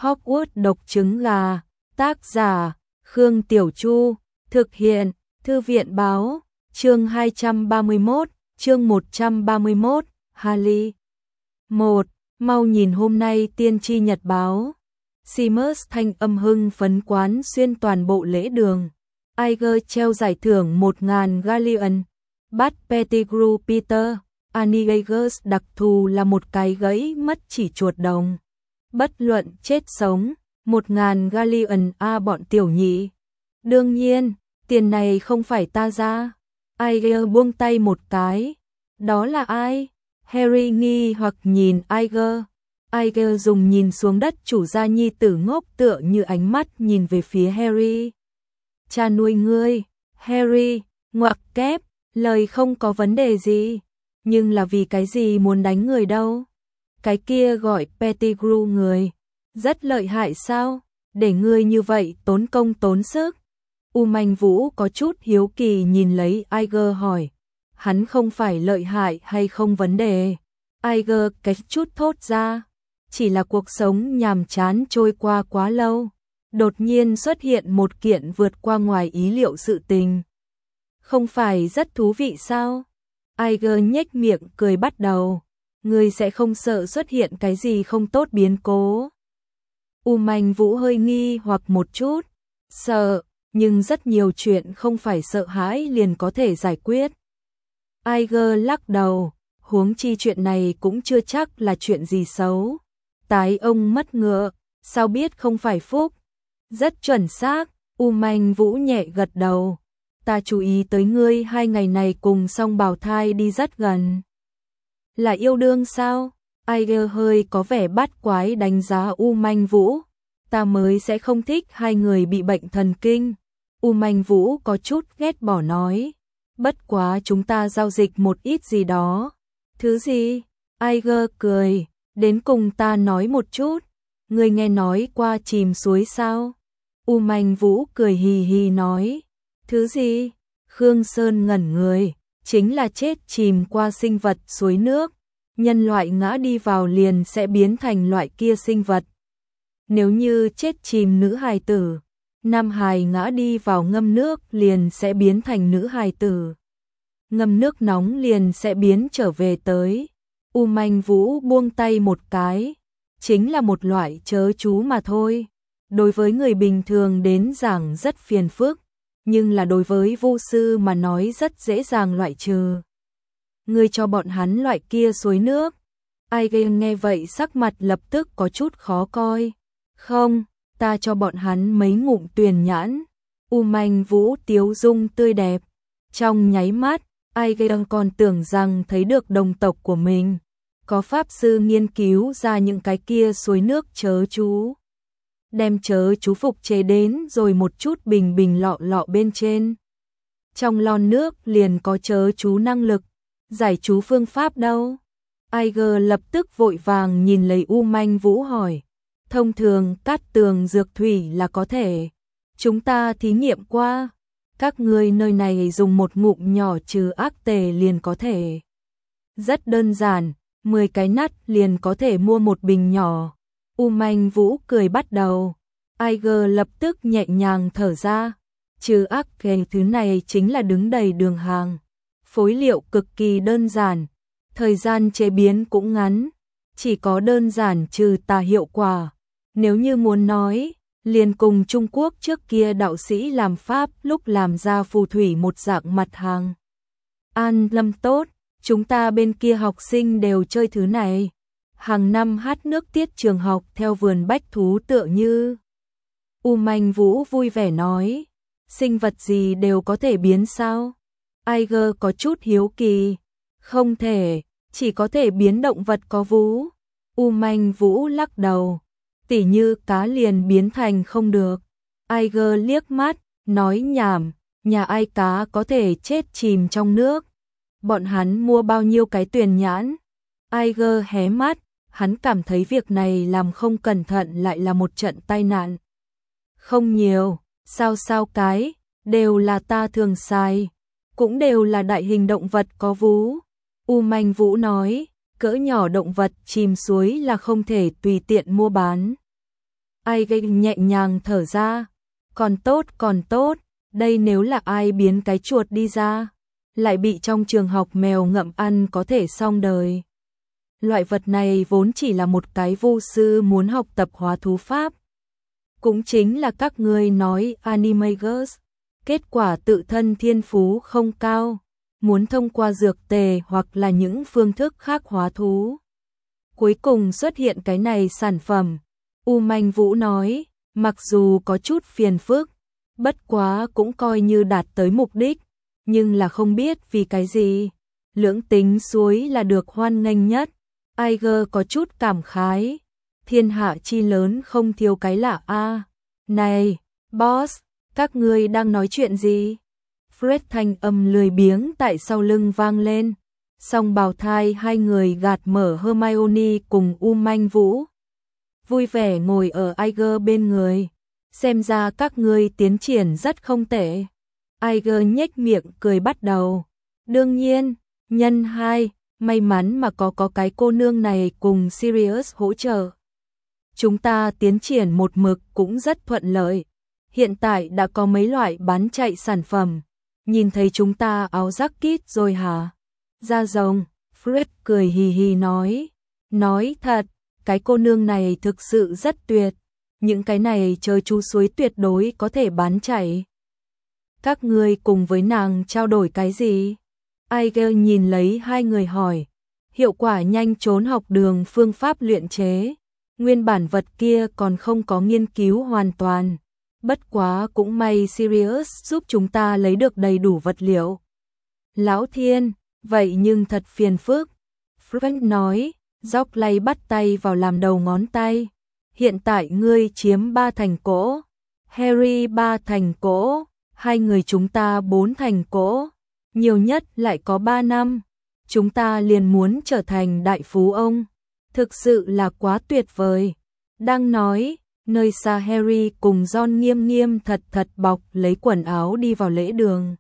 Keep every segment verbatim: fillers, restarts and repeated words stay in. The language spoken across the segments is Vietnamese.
Hogwarts độc trứng gà, tác giả, Khương Tiểu Chu, thực hiện, Thư viện báo, chương hai trăm ba mươi mốt, chương một trăm ba mươi mốt, Harry. một. Mau nhìn hôm nay tiên tri nhật báo. Seamus thanh âm hưng phấn quán xuyên toàn bộ lễ đường. Iger treo giải thưởng một nghìn galleon. Bắt Pettigrew Peter. Annie đặc thù là một cái gãy mất chỉ chuột đồng. Bất luận chết sống, một nghìn galleon a bọn tiểu nhị. Đương nhiên, tiền này không phải ta ra. Iger buông tay một cái. Đó là ai? Harry nghi hoặc nhìn Iger. Iger dùng nhìn xuống đất chủ gia nhi tử ngốc tựa như ánh mắt nhìn về phía Harry. Cha nuôi ngươi, Harry, ngoặc kép, lời không có vấn đề gì. Nhưng là vì cái gì muốn đánh người đâu? Cái kia gọi Pettigrew người. Rất lợi hại sao? Để ngươi như vậy tốn công tốn sức. U Manh Vũ có chút hiếu kỳ nhìn lấy Iger hỏi. Hắn không phải lợi hại hay không vấn đề. Iger cái chút thốt ra. Chỉ là cuộc sống nhàm chán trôi qua quá lâu. Đột nhiên xuất hiện một kiện vượt qua ngoài ý liệu sự tình. Không phải rất thú vị sao? Iger nhếch miệng cười bắt đầu. Ngươi sẽ không sợ xuất hiện cái gì không tốt biến cố. U Manh Vũ hơi nghi hoặc một chút. Sợ, nhưng rất nhiều chuyện không phải sợ hãi liền có thể giải quyết. Iger lắc đầu, huống chi chuyện này cũng chưa chắc là chuyện gì xấu. Tái ông mất ngựa, sao biết không phải phúc? Rất chuẩn xác, U Manh Vũ nhẹ gật đầu. Ta chú ý tới ngươi hai ngày này cùng song bào thai đi rất gần. Là yêu đương sao? Iger hơi có vẻ bắt quái đánh giá U Manh Vũ. Ta mới sẽ không thích hai người bị bệnh thần kinh. U Manh Vũ có chút ghét bỏ nói. Bất quá chúng ta giao dịch một ít gì đó. Thứ gì? Iger cười. Đến cùng ta nói một chút. Ngươi nghe nói qua chìm suối sao? U Manh Vũ cười hì hì nói. Thứ gì? Khương Sơn ngẩn người. Chính là chết chìm qua sinh vật suối nước. Nhân loại ngã đi vào liền sẽ biến thành loại kia sinh vật. Nếu như chết chìm nữ hài tử, nam hài ngã đi vào ngâm nước liền sẽ biến thành nữ hài tử. Ngâm nước nóng liền sẽ biến trở về tới. U Manh Vũ buông tay một cái, chính là một loại chớ chú mà thôi. Đối với người bình thường đến giảng rất phiền phức, nhưng là đối với vu sư mà nói rất dễ dàng loại trừ. Ngươi cho bọn hắn loại kia suối nước. Iger nghe vậy sắc mặt lập tức có chút khó coi. Không, ta cho bọn hắn mấy ngụm tuyền nhãn. U Manh Vũ tiếu dung tươi đẹp. Trong nháy mắt, Iger còn tưởng rằng thấy được đồng tộc của mình. Có pháp sư nghiên cứu ra những cái kia suối nước chớ chú. Đem chớ chú phục chế đến rồi một chút bình bình lọ lọ bên trên. Trong lon nước liền có chớ chú năng lực. Giải chú phương pháp đâu? Iger lập tức vội vàng nhìn lấy U Manh Vũ hỏi. Thông thường cát tường dược thủy là có thể. Chúng ta thí nghiệm qua. Các ngươi nơi này dùng một ngụm nhỏ trừ ác tề liền có thể. Rất đơn giản, mười cái nát liền có thể mua một bình nhỏ. U Manh Vũ cười bắt đầu. Iger lập tức nhẹ nhàng thở ra. Trừ ác tề thứ này chính là đứng đầy đường hàng. Phối liệu cực kỳ đơn giản, thời gian chế biến cũng ngắn, chỉ có đơn giản trừ tà hiệu quả. Nếu như muốn nói, liền cùng Trung Quốc trước kia đạo sĩ làm pháp lúc làm ra phù thủy một dạng mặt hàng. An Lâm tốt, chúng ta bên kia học sinh đều chơi thứ này. Hàng năm hát nước tiết trường học theo vườn bách thú tựa như. U Manh Vũ vui vẻ nói, sinh vật gì đều có thể biến sao? Iger có chút hiếu kỳ. Không thể, chỉ có thể biến động vật có vú. U Manh Vũ lắc đầu. Tỉ như cá liền biến thành không được. Iger liếc mắt, nói nhảm, nhà ai cá có thể chết chìm trong nước. Bọn hắn mua bao nhiêu cái tuyền nhãn. Iger hé mắt, hắn cảm thấy việc này làm không cẩn thận lại là một trận tai nạn. Không nhiều, sao sao cái, đều là ta thường xài. Cũng đều là đại hình động vật có vú. U Manh Vũ nói, cỡ nhỏ động vật chìm suối là không thể tùy tiện mua bán. Ai gây nhẹ nhàng thở ra. Còn tốt, còn tốt, đây nếu là ai biến cái chuột đi ra, lại bị trong trường học mèo ngậm ăn có thể xong đời. Loại vật này vốn chỉ là một cái vu sư muốn học tập hóa thú pháp. Cũng chính là các ngươi nói Animagus, kết quả tự thân thiên phú không cao, muốn thông qua dược tề hoặc là những phương thức khác hóa thú. Cuối cùng xuất hiện cái này sản phẩm. U Manh Vũ nói, mặc dù có chút phiền phức, bất quá cũng coi như đạt tới mục đích, nhưng là không biết vì cái gì. Lưỡng tính suối là được hoan nghênh nhất. Aiger có chút cảm khái. Thiên hạ chi lớn không thiếu cái lạ a. Này, boss, các ngươi đang nói chuyện gì? Fred thanh âm lười biếng tại sau lưng vang lên. Song bào thai hai người gạt mở Hermione cùng U Manh Vũ. Vui vẻ ngồi ở Aiger bên người. Xem ra các ngươi tiến triển rất không tệ. Aiger nhếch miệng cười bắt đầu. Đương nhiên, nhân hai, may mắn mà có có cái cô nương này cùng Sirius hỗ trợ. Chúng ta tiến triển một mực cũng rất thuận lợi. Hiện tại đã có mấy loại bán chạy sản phẩm. Nhìn thấy chúng ta áo jacket rồi hả? Da rồng, Fred cười hì hì nói. Nói thật, cái cô nương này thực sự rất tuyệt. Những cái này chơi chú suối tuyệt đối có thể bán chạy. Các ngươi cùng với nàng trao đổi cái gì? Aiger nhìn lấy hai người hỏi. Hiệu quả nhanh trốn học đường phương pháp luyện chế. Nguyên bản vật kia còn không có nghiên cứu hoàn toàn. Bất quá cũng may Sirius giúp chúng ta lấy được đầy đủ vật liệu. Lão Thiên, vậy nhưng thật phiền phức. Frank nói, Jock bắt tay vào làm đầu ngón tay. Hiện tại ngươi chiếm ba thành cỗ. Harry ba thành cỗ. Hai người chúng ta bốn thành cỗ. Nhiều nhất lại có ba năm. Chúng ta liền muốn trở thành đại phú ông. Thực sự là quá tuyệt vời. Đang nói, nơi xa Harry cùng Ron nghiêm nghiêm thật thật bọc lấy quần áo đi vào lễ đường.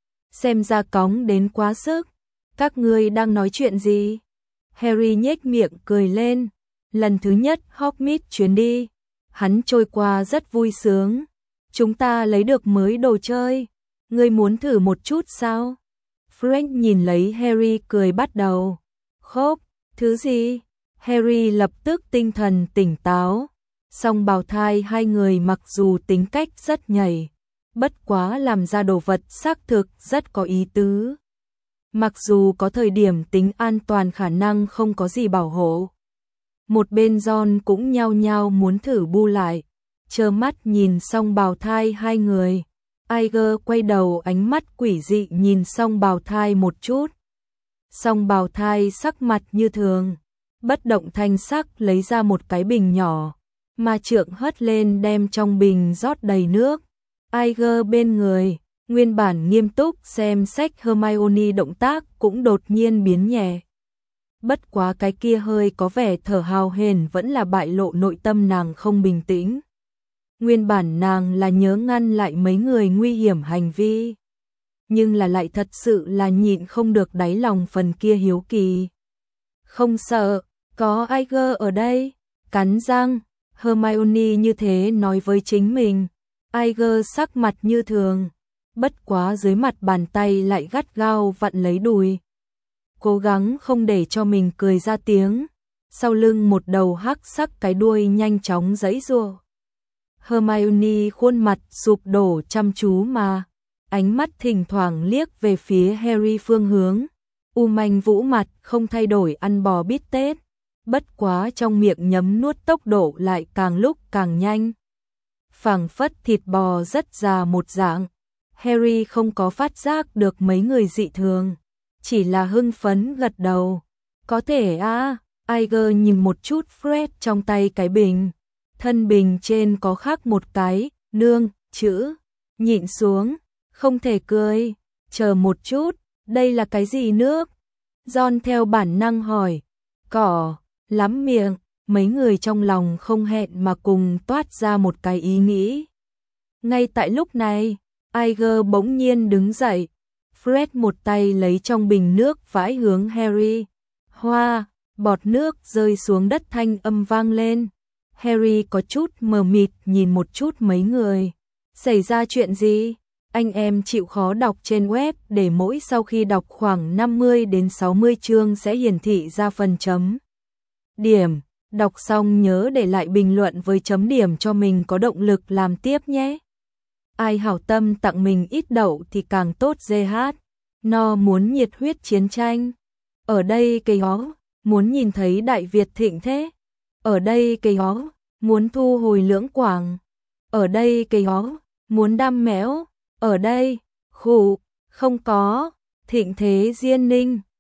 Xem ra cóng đến quá sức. Các ngươi đang nói chuyện gì? Harry nhếch miệng cười lên. Lần thứ nhất Hogsmeade chuyến đi, hắn trôi qua rất vui sướng. Chúng ta lấy được mới đồ chơi. Ngươi muốn thử một chút sao? Frank nhìn lấy Harry cười bắt đầu. Khốp, thứ gì? Harry lập tức tinh thần tỉnh táo. Song bào thai hai người mặc dù tính cách rất nhảy, bất quá làm ra đồ vật xác thực rất có ý tứ. Mặc dù có thời điểm tính an toàn khả năng không có gì bảo hộ. Một bên John cũng nhao nhao muốn thử bu lại, trơ mắt nhìn song bào thai hai người. Aiger quay đầu ánh mắt quỷ dị nhìn song bào thai một chút. Song bào thai sắc mặt như thường, bất động thanh sắc lấy ra một cái bình nhỏ, mà trượng hất lên đem trong bình rót đầy nước. Aiger bên người, nguyên bản nghiêm túc xem sách Hermione động tác cũng đột nhiên biến nhẹ. Bất quá cái kia hơi có vẻ thở hào hển vẫn là bại lộ nội tâm nàng không bình tĩnh. Nguyên bản nàng là nhớ ngăn lại mấy người nguy hiểm hành vi, nhưng là lại thật sự là nhịn không được đáy lòng phần kia hiếu kỳ. Không sợ, có Aiger ở đây. Cắn răng, Hermione như thế nói với chính mình. Aiger sắc mặt như thường, bất quá dưới mặt bàn tay lại gắt gao vặn lấy đùi. Cố gắng không để cho mình cười ra tiếng. Sau lưng một đầu hắc sắc cái đuôi nhanh chóng giãy giụa. Hermione khuôn mặt sụp đổ chăm chú mà, ánh mắt thỉnh thoảng liếc về phía Harry phương hướng. U Manh Vũ mặt không thay đổi ăn bò bít tết, bất quá trong miệng nhấm nuốt tốc độ lại càng lúc càng nhanh. Phảng phất thịt bò rất già một dạng. Harry không có phát giác được mấy người dị thường, chỉ là hưng phấn gật đầu. Có thể à, Aiger nhìn một chút Fred trong tay cái bình. Thân bình trên có khắc một cái, nương, chữ, nhịn xuống, không thể cười, chờ một chút, đây là cái gì nước? Ron theo bản năng hỏi, cỏ, lắm miệng, mấy người trong lòng không hẹn mà cùng toát ra một cái ý nghĩ. Ngay tại lúc này, Aiger bỗng nhiên đứng dậy, Fred một tay lấy trong bình nước vãi hướng Harry. Hoa, bọt nước rơi xuống đất thanh âm vang lên. Harry có chút mờ mịt nhìn một chút mấy người. Xảy ra chuyện gì? Anh em chịu khó đọc trên web để mỗi sau khi đọc khoảng năm mươi đến sáu mươi chương sẽ hiển thị ra phần chấm điểm. Đọc xong nhớ để lại bình luận với chấm điểm cho mình có động lực làm tiếp nhé. Ai hảo tâm tặng mình ít đậu thì càng tốt giê hát. No muốn nhiệt huyết chiến tranh. Ở đây cây hó, muốn nhìn thấy Đại Việt thịnh thế. Ở đây cây hó, muốn thu hồi Lưỡng Quảng. Ở đây cây hó, muốn đam mẽo. Ở đây, khụ, không có, thịnh thế Diên Ninh.